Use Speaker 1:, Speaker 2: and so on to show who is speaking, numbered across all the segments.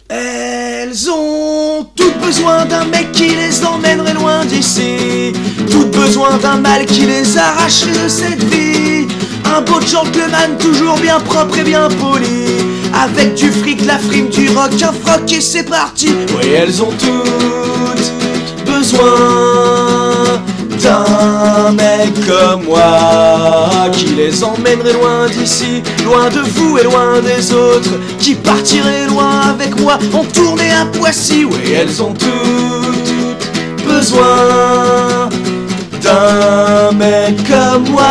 Speaker 1: Elles ont toutes besoin d'un mec qui les emmènerait loin d'ici, toutes besoin d'un mal qui les arrache de cette vie. Un beau gentleman toujours bien propre et bien poli, avec du fric, la frime, du rock, un froc et c'est parti. Oui, elles ont toutes besoin d'un mec comme moi, qui les emmènerait loin d'ici, loin de vous et loin des autres, qui partirait loin avec moi en tournée à Poissy. Oui, elles ont toutes besoin d'un mec comme moi.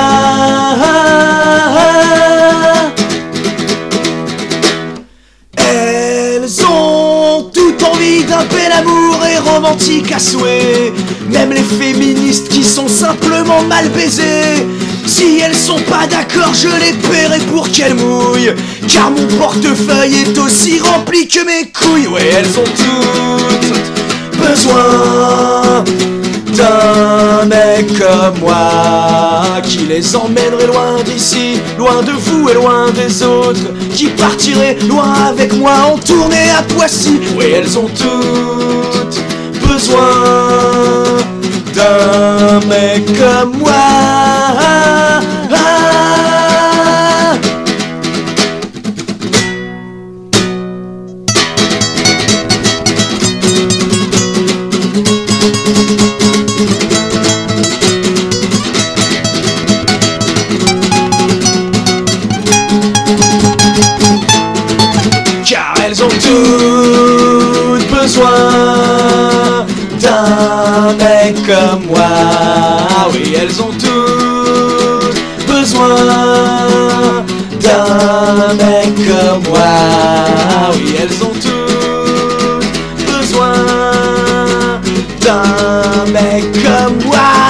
Speaker 1: Elles ont toute envie d'un bel amour et romantique à souhait, même les féministes qui sont simplement mal baisées. Si elles sont pas d'accord, je les paierai pour qu'elles mouillent, car mon portefeuille est aussi rempli que mes couilles. Ouais, elles ont toutes besoin d'un mec comme moi, qui les emmènerait loin d'ici, loin de vous et loin des autres, qui partirait loin avec moi en tournée à Poissy. Oui, elles ont toutes besoin d'un mec comme moi. Car elles ont toutes besoin d'un mec comme moi. Oui, elles ont toutes besoin d'un mec comme moi. Oui, elles ont toutes besoin d'un mec comme moi.